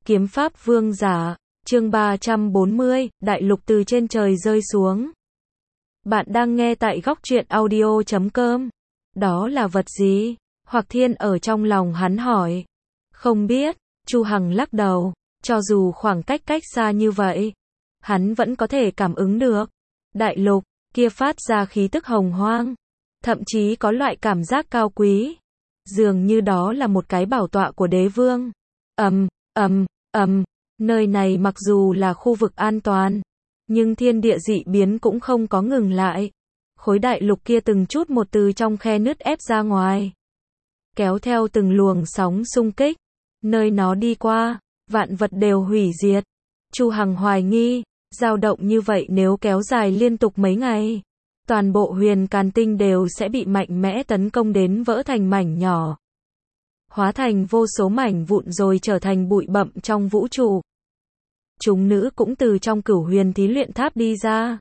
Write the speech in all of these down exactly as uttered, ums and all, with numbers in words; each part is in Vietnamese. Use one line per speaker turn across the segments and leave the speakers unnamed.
Kiếm pháp vương giả, chương ba trăm bốn mươi, đại lục từ trên trời rơi xuống. Bạn đang nghe tại góc truyện audio chấm com. Đó là vật gì? Hoặc Thiên ở trong lòng hắn hỏi. Không biết, Chu Hằng lắc đầu, cho dù khoảng cách cách xa như vậy, hắn vẫn có thể cảm ứng được. Đại lục kia phát ra khí tức hồng hoang, thậm chí có loại cảm giác cao quý, dường như đó là một cái bảo tọa của đế vương. Ầm, ầm, ầm, nơi này mặc dù là khu vực an toàn, nhưng thiên địa dị biến cũng không có ngừng lại. Khối đại lục kia từng chút một từ trong khe nứt ép ra ngoài, kéo theo từng luồng sóng xung kích, nơi nó đi qua, vạn vật đều hủy diệt. Chu Hằng hoài nghi, dao động như vậy nếu kéo dài liên tục mấy ngày, toàn bộ huyền càn tinh đều sẽ bị mạnh mẽ tấn công đến vỡ thành mảnh nhỏ, hóa thành vô số mảnh vụn rồi trở thành bụi bặm trong vũ trụ. Chúng nữ cũng từ trong cửu huyền thí luyện tháp đi ra,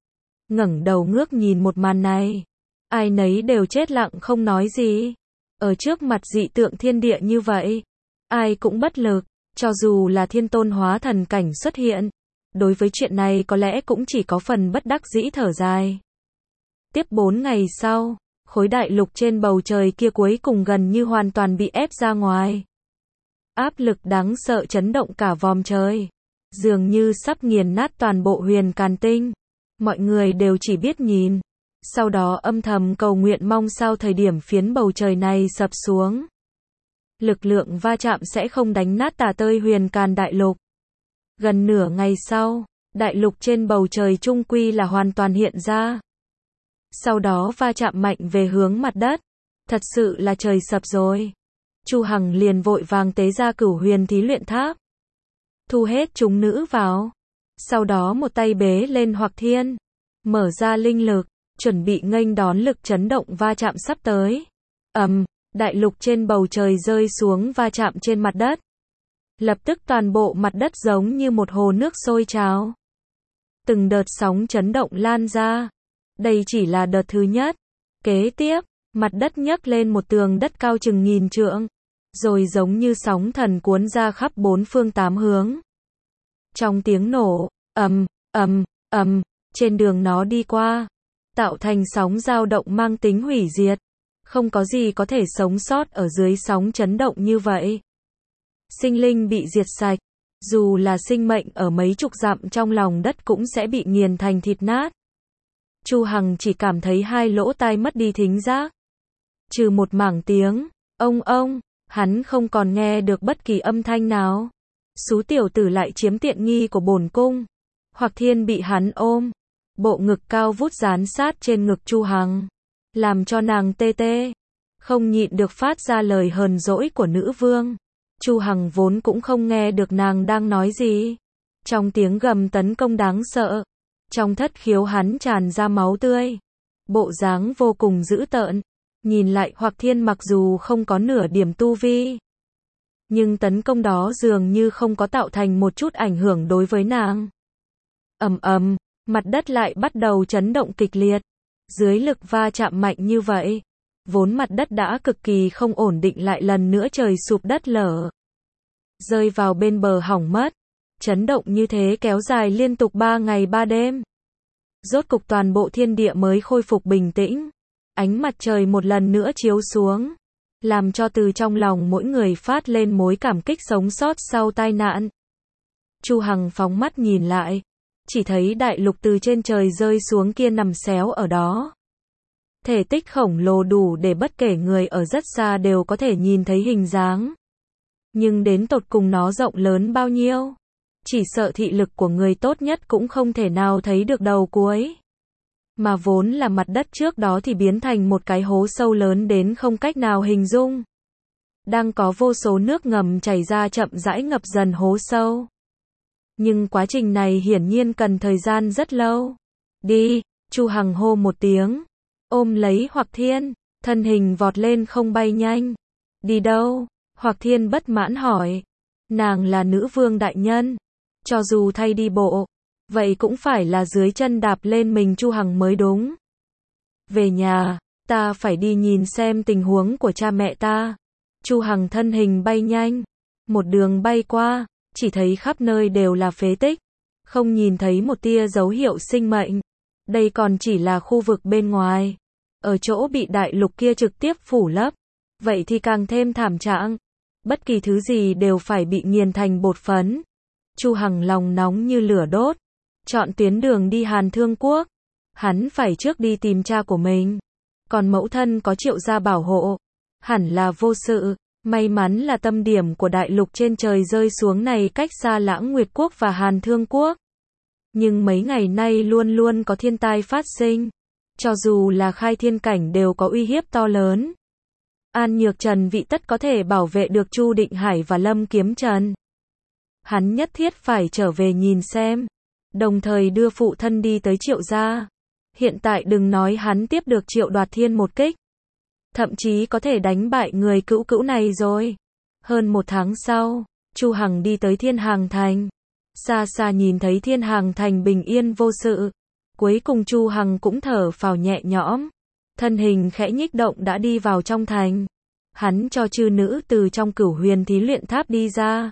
ngẩng đầu ngước nhìn một màn này, ai nấy đều chết lặng không nói gì. Ở trước mặt dị tượng thiên địa như vậy, ai cũng bất lực, cho dù là thiên tôn hóa thần cảnh xuất hiện, đối với chuyện này có lẽ cũng chỉ có phần bất đắc dĩ thở dài. Tiếp bốn ngày sau, khối đại lục trên bầu trời kia cuối cùng gần như hoàn toàn bị ép ra ngoài. Áp lực đáng sợ chấn động cả vòm trời, dường như sắp nghiền nát toàn bộ huyền càn tinh. Mọi người đều chỉ biết nhìn, sau đó âm thầm cầu nguyện mong sao thời điểm phiến bầu trời này sập xuống, lực lượng va chạm sẽ không đánh nát tả tơi huyền càn đại lục. Gần nửa ngày sau, đại lục trên bầu trời trung quy là hoàn toàn hiện ra. Sau đó va chạm mạnh về hướng mặt đất. Thật sự là trời sập rồi. Chu Hằng liền vội vàng tế ra cửu huyền thí luyện tháp, thu hết chúng nữ vào. Sau đó một tay bế lên Hoặc Thiên, mở ra linh lực, chuẩn bị nghênh đón lực chấn động va chạm sắp tới. Ầm, um, đại lục trên bầu trời rơi xuống va chạm trên mặt đất. Lập tức toàn bộ mặt đất giống như một hồ nước sôi trào. Từng đợt sóng chấn động lan ra. Đây chỉ là đợt thứ nhất. Kế tiếp, mặt đất nhấc lên một tường đất cao chừng nghìn trượng, rồi giống như sóng thần cuốn ra khắp bốn phương tám hướng. Trong tiếng nổ, ầm, ầm, ầm, trên đường nó đi qua, tạo thành sóng dao động mang tính hủy diệt. Không có gì có thể sống sót ở dưới sóng chấn động như vậy. Sinh linh bị diệt sạch, dù là sinh mệnh ở mấy chục dặm trong lòng đất cũng sẽ bị nghiền thành thịt nát. Chu Hằng chỉ cảm thấy hai lỗ tai mất đi thính giác. Trừ một mảng tiếng, ông ông, hắn không còn nghe được bất kỳ âm thanh nào. Xú tiểu tử lại chiếm tiện nghi của bổn cung. Hoặc Thiên bị hắn ôm, bộ ngực cao vút dán sát trên ngực Chu Hằng, làm cho nàng tê tê, không nhịn được phát ra lời hờn dỗi của nữ vương. Chu Hằng vốn cũng không nghe được nàng đang nói gì. Trong tiếng gầm tấn công đáng sợ, trong thất khiếu hắn tràn ra máu tươi, bộ dáng vô cùng dữ tợn. Nhìn lại Hoặc Thiên mặc dù không có nửa điểm tu vi, nhưng tấn công đó dường như không có tạo thành một chút ảnh hưởng đối với nàng. Ầm ầm, mặt đất lại bắt đầu chấn động kịch liệt. Dưới lực va chạm mạnh như vậy, vốn mặt đất đã cực kỳ không ổn định lại lần nữa trời sụp đất lở, rơi vào bên bờ hỏng mất. Chấn động như thế kéo dài liên tục ba ngày ba đêm. Rốt cục toàn bộ thiên địa mới khôi phục bình tĩnh. Ánh mặt trời một lần nữa chiếu xuống, làm cho từ trong lòng mỗi người phát lên mối cảm kích sống sót sau tai nạn. Chu Hằng phóng mắt nhìn lại, chỉ thấy đại lục từ trên trời rơi xuống kia nằm xéo ở đó. Thể tích khổng lồ đủ để bất kể người ở rất xa đều có thể nhìn thấy hình dáng. Nhưng đến tột cùng nó rộng lớn bao nhiêu, chỉ sợ thị lực của người tốt nhất cũng không thể nào thấy được đầu cuối. Mà vốn là mặt đất trước đó thì biến thành một cái hố sâu lớn đến không cách nào hình dung. Đang có vô số nước ngầm chảy ra chậm rãi ngập dần hố sâu. Nhưng quá trình này hiển nhiên cần thời gian rất lâu. Đi, Chu Hằng hô một tiếng, ôm lấy Hoặc Thiên, thân hình vọt lên không bay nhanh. Đi đâu? Hoặc Thiên bất mãn hỏi. Nàng là nữ vương đại nhân, cho dù thay đi bộ, vậy cũng phải là dưới chân đạp lên mình Chu Hằng mới đúng. Về nhà, ta phải đi nhìn xem tình huống của cha mẹ ta. Chu Hằng thân hình bay nhanh, một đường bay qua, chỉ thấy khắp nơi đều là phế tích, không nhìn thấy một tia dấu hiệu sinh mệnh. Đây còn chỉ là khu vực bên ngoài, ở chỗ bị đại lục kia trực tiếp phủ lấp, vậy thì càng thêm thảm trạng. Bất kỳ thứ gì đều phải bị nghiền thành bột phấn. Chu Hằng lòng nóng như lửa đốt, chọn tuyến đường đi Hàn Thương Quốc. Hắn phải trước đi tìm cha của mình, còn mẫu thân có Triệu gia bảo hộ, hẳn là vô sự. May mắn là tâm điểm của đại lục trên trời rơi xuống này cách xa Lãng Nguyệt Quốc và Hàn Thương Quốc. Nhưng mấy ngày nay luôn luôn có thiên tai phát sinh, cho dù là khai thiên cảnh đều có uy hiếp to lớn. An Nhược Trần vị tất có thể bảo vệ được Chu Định Hải và Lâm Kiếm Trần. Hắn nhất thiết phải trở về nhìn xem, đồng thời đưa phụ thân đi tới Triệu gia. Hiện tại đừng nói hắn tiếp được Triệu Đoạt Thiên một kích, thậm chí có thể đánh bại người cữu cữu này rồi. Hơn một tháng sau, Chu Hằng đi tới Thiên Hàng Thành. Xa xa nhìn thấy Thiên Hàng Thành bình yên vô sự. Cuối cùng Chu Hằng cũng thở phào nhẹ nhõm. Thân hình khẽ nhích động đã đi vào trong thành. Hắn cho chư nữ từ trong Cửu Huyền Thí Luyện Tháp đi ra.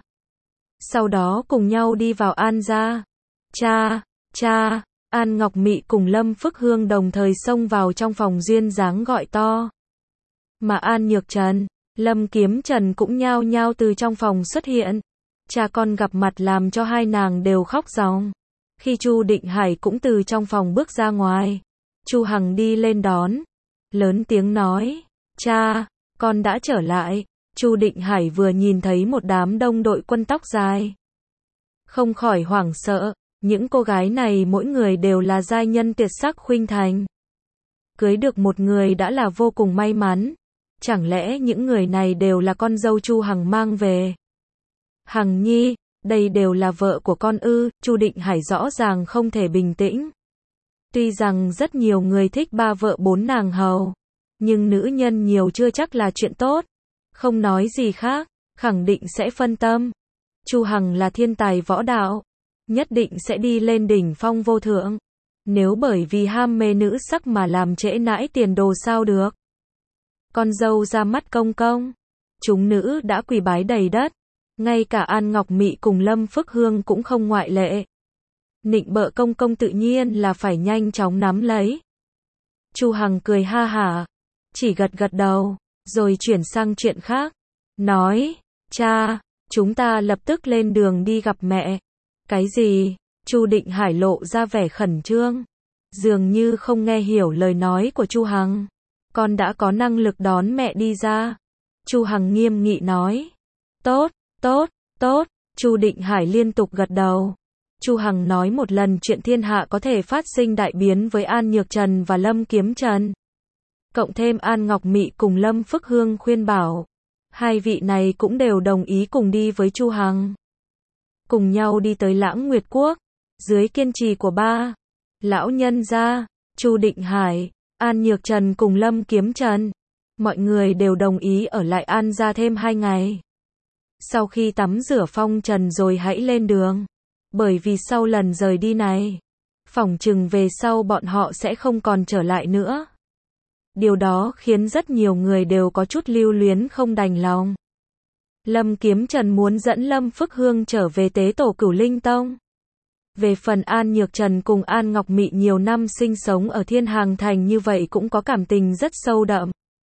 Sau đó cùng nhau đi vào An gia. Cha, cha, An Ngọc Mị cùng Lâm Phức Hương đồng thời xông vào trong phòng duyên dáng gọi to. Mà An Nhược Trần, Lâm Kiếm Trần cũng nhao nhao từ trong phòng xuất hiện. Cha con gặp mặt làm cho hai nàng đều khóc ròng. Khi Chu Định Hải cũng từ trong phòng bước ra ngoài, Chu Hằng đi lên đón, lớn tiếng nói, cha, con đã trở lại. Chu Định Hải vừa nhìn thấy một đám đông đội quân tóc dài, không khỏi hoảng sợ. Những cô gái này mỗi người đều là giai nhân tuyệt sắc khuynh thành. Cưới được một người đã là vô cùng may mắn. Chẳng lẽ những người này đều là con dâu Chu Hằng mang về? Hằng nhi, đây đều là vợ của con ư? Chu Định Hải rõ ràng không thể bình tĩnh. Tuy rằng rất nhiều người thích ba vợ bốn nàng hầu, nhưng nữ nhân nhiều chưa chắc là chuyện tốt. Không nói gì khác, khẳng định sẽ phân tâm. Chu Hằng là thiên tài võ đạo, nhất định sẽ đi lên đỉnh phong vô thượng. Nếu bởi vì ham mê nữ sắc mà làm trễ nãi tiền đồ sao được? Con dâu ra mắt công công, chúng nữ đã quỳ bái đầy đất. Ngay cả An Ngọc Mị cùng Lâm Phức Hương cũng không ngoại lệ. Nịnh bợ công công tự nhiên là phải nhanh chóng nắm lấy. Chu Hằng cười ha hả, chỉ gật gật đầu, rồi chuyển sang chuyện khác. Nói, cha, chúng ta lập tức lên đường đi gặp mẹ. Cái gì? Chu Định Hải lộ ra vẻ khẩn trương, dường như không nghe hiểu lời nói của Chu Hằng. Con đã có năng lực đón mẹ đi ra. Chu Hằng nghiêm nghị nói. Tốt, tốt, tốt. Chu Định Hải liên tục gật đầu. Chu Hằng nói một lần chuyện thiên hạ có thể phát sinh đại biến với An Nhược Trần và Lâm Kiếm Trần. Cộng thêm An Ngọc Mị cùng Lâm Phức Hương khuyên bảo. Hai vị này cũng đều đồng ý cùng đi với Chu Hằng. Cùng nhau đi tới Lãng Nguyệt Quốc. Dưới kiên trì của ba lão nhân gia, Chu Định Hải, An Nhược Trần cùng Lâm Kiếm Trần. Mọi người đều đồng ý ở lại An gia thêm hai ngày. Sau khi tắm rửa phong trần rồi hãy lên đường. Bởi vì sau lần rời đi này, phỏng chừng về sau bọn họ sẽ không còn trở lại nữa. Điều đó khiến rất nhiều người đều có chút lưu luyến không đành lòng. Lâm Kiếm Trần muốn dẫn Lâm Phức Hương trở về tế tổ Cửu Linh Tông. Về phần An Nhược Trần cùng An Ngọc Mị nhiều năm sinh sống ở Thiên Hàng Thành như vậy cũng có cảm tình rất sâu đậm.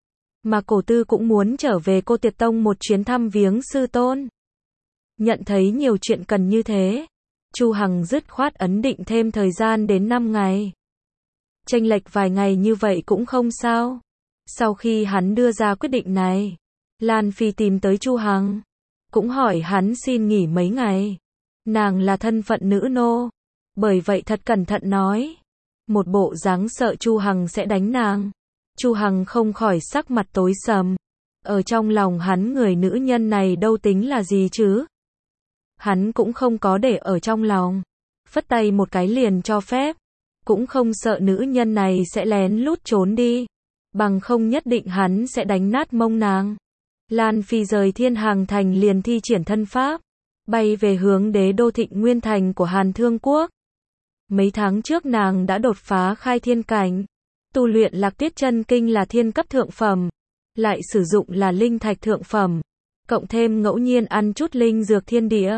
Mà Cổ Tư cũng muốn trở về Cô Tiệt Tông một chuyến thăm viếng sư tôn. Nhận thấy nhiều chuyện cần như thế, Chu Hằng dứt khoát ấn định thêm thời gian đến năm ngày. Chênh lệch vài ngày như vậy cũng không sao. Sau khi hắn đưa ra quyết định này, Lan Phi tìm tới Chu Hằng, cũng hỏi hắn xin nghỉ mấy ngày. Nàng là thân phận nữ nô, bởi vậy thật cẩn thận nói. Một bộ dáng sợ Chu Hằng sẽ đánh nàng. Chu Hằng không khỏi sắc mặt tối sầm. Ở trong lòng hắn người nữ nhân này đâu tính là gì chứ? Hắn cũng không có để ở trong lòng. Phất tay một cái liền cho phép. Cũng không sợ nữ nhân này sẽ lén lút trốn đi. Bằng không nhất định hắn sẽ đánh nát mông nàng. Lan Phi rời Thiên Hàng Thành liền thi triển thân pháp, bay về hướng đế đô Thịnh Nguyên Thành của Hàn Thương Quốc. Mấy tháng trước nàng đã đột phá khai thiên cảnh, tu luyện Lạc Tuyết Chân Kinh là thiên cấp thượng phẩm, lại sử dụng là linh thạch thượng phẩm, cộng thêm ngẫu nhiên ăn chút linh dược thiên địa,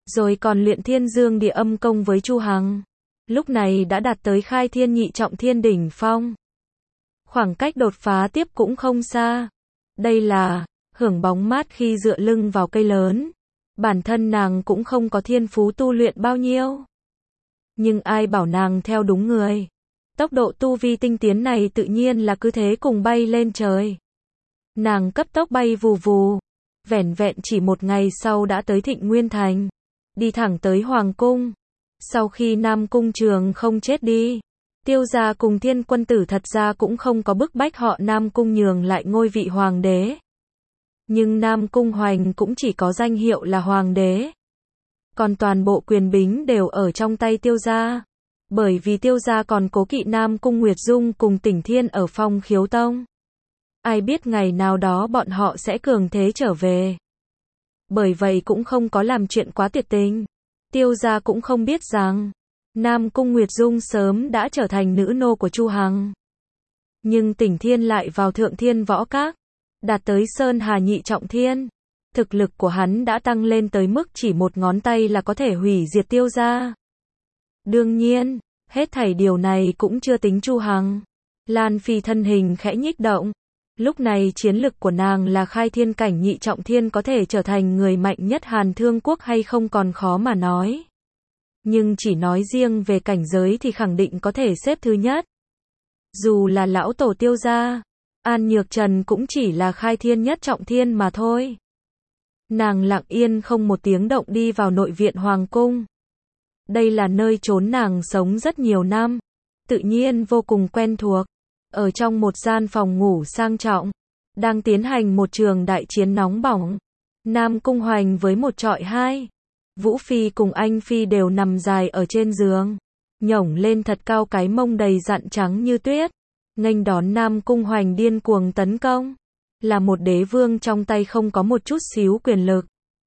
rồi còn luyện thiên dương địa âm công với Chu Hằng. Lúc này đã đạt tới khai thiên nhị trọng thiên đỉnh phong. Khoảng cách đột phá tiếp cũng không xa. Đây là hưởng bóng mát khi dựa lưng vào cây lớn. Bản thân nàng cũng không có thiên phú tu luyện bao nhiêu. Nhưng ai bảo nàng theo đúng người. Tốc độ tu vi tinh tiến này tự nhiên là cứ thế cùng bay lên trời. Nàng cấp tốc bay vù vù. Vẻn vẹn chỉ một ngày sau đã tới Thịnh Nguyên Thành. Đi thẳng tới Hoàng Cung. Sau khi Nam Cung Trường không chết đi, Tiêu gia cùng Thiên Quân Tử thật ra cũng không có bức bách họ Nam Cung nhường lại ngôi vị hoàng đế. Nhưng Nam Cung Hoành cũng chỉ có danh hiệu là hoàng đế. Còn toàn bộ quyền bính đều ở trong tay Tiêu gia. Bởi vì Tiêu gia còn cố kỵ Nam Cung Nguyệt Dung cùng Tỉnh Thiên ở Phong Khiếu Tông. Ai biết ngày nào đó bọn họ sẽ cường thế trở về. Bởi vậy cũng không có làm chuyện quá tuyệt tình. Tiêu gia cũng không biết rằng Nam Cung Nguyệt Dung sớm đã trở thành nữ nô của Chu Hằng. Nhưng Tỉnh Thiên lại vào Thượng Thiên Võ Các, đạt tới Sơn Hà nhị trọng thiên. Thực lực của hắn đã tăng lên tới mức chỉ một ngón tay là có thể hủy diệt Tiêu gia. Đương nhiên, hết thảy điều này cũng chưa tính Chu Hằng. Lan Phi thân hình khẽ nhích động. Lúc này chiến lực của nàng là khai thiên cảnh nhị trọng thiên, có thể trở thành người mạnh nhất Hàn Thương Quốc hay không còn khó mà nói. Nhưng chỉ nói riêng về cảnh giới thì khẳng định có thể xếp thứ nhất. Dù là lão tổ Tiêu gia, An Nhược Trần cũng chỉ là khai thiên nhất trọng thiên mà thôi. Nàng lặng yên không một tiếng động đi vào nội viện Hoàng Cung. Đây là nơi trốn nàng sống rất nhiều năm, tự nhiên vô cùng quen thuộc. Ở trong một gian phòng ngủ sang trọng, đang tiến hành một trường đại chiến nóng bỏng. Nam Cung Hoành với một trọi hai. Vũ Phi cùng Anh Phi đều nằm dài ở trên giường, nhổng lên thật cao cái mông đầy dặn trắng như tuyết, nghênh đón Nam Cung Hoành điên cuồng tấn công. Là một đế vương trong tay không có một chút xíu quyền lực.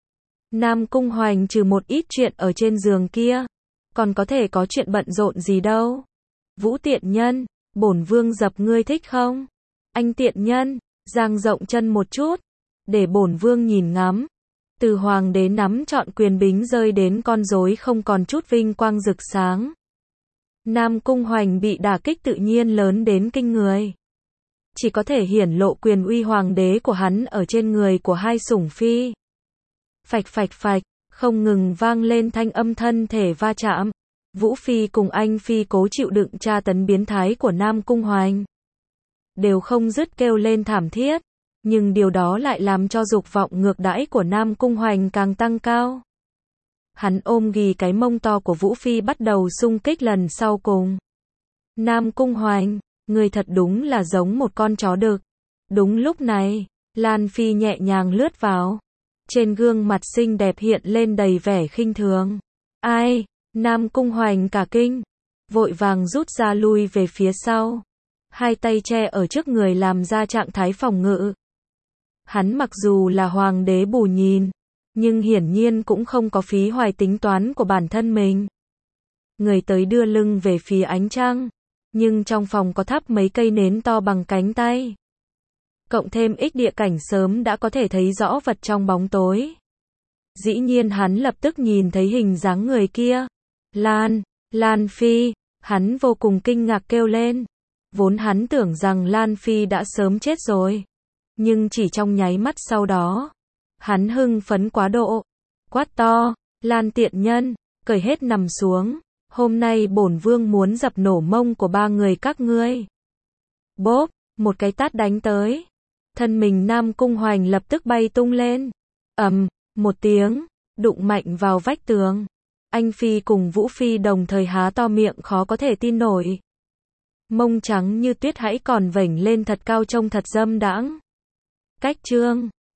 Nam Cung Hoành trừ một ít chuyện ở trên giường kia, còn có thể có chuyện bận rộn gì đâu. Vũ tiện nhân, bổn vương dập ngươi thích không? Anh tiện nhân, dang rộng chân một chút, để bổn vương nhìn ngắm. Từ hoàng đế nắm trọn quyền bính rơi đến con rối không còn chút vinh quang rực sáng. Nam Cung Hoành bị đả kích tự nhiên lớn đến kinh người. Chỉ có thể hiển lộ quyền uy hoàng đế của hắn ở trên người của hai sủng phi. Phạch phạch phạch, không ngừng vang lên thanh âm thân thể va chạm. Vũ Phi cùng Anh Phi cố chịu đựng tra tấn biến thái của Nam Cung Hoành. Đều không dứt kêu lên thảm thiết. Nhưng điều đó lại làm cho dục vọng ngược đãi của Nam Cung Hoành càng tăng cao. Hắn ôm ghì cái mông to của Vũ Phi bắt đầu xung kích lần sau cùng. Nam Cung Hoành, người thật đúng là giống một con chó đực. Đúng lúc này, Lan Phi nhẹ nhàng lướt vào. Trên gương mặt xinh đẹp hiện lên đầy vẻ khinh thường. Ai? Nam Cung Hoành cả kinh, vội vàng rút ra lui về phía sau. Hai tay che ở trước người làm ra trạng thái phòng ngự. Hắn mặc dù là hoàng đế bù nhìn, nhưng hiển nhiên cũng không có phí hoài tính toán của bản thân mình. Người tới đưa lưng về phía ánh trăng, nhưng trong phòng có thắp mấy cây nến to bằng cánh tay. Cộng thêm ích địa cảnh sớm đã có thể thấy rõ vật trong bóng tối. Dĩ nhiên hắn lập tức nhìn thấy hình dáng người kia. Lan, Lan Phi, hắn vô cùng kinh ngạc kêu lên. Vốn hắn tưởng rằng Lan Phi đã sớm chết rồi. Nhưng chỉ trong nháy mắt sau đó, hắn hưng phấn quá độ, quát to, Lan tiện nhân, cởi hết nằm xuống, hôm nay bổn vương muốn dập nổ mông của ba người các ngươi. Bốp, một cái tát đánh tới, thân mình Nam Cung Hoành lập tức bay tung lên, ầm, một tiếng, đụng mạnh vào vách tường. Anh Phi cùng Vũ Phi đồng thời há to miệng khó có thể tin nổi. Mông trắng như tuyết hãy còn vểnh lên thật cao trông thật dâm đãng. Cách chương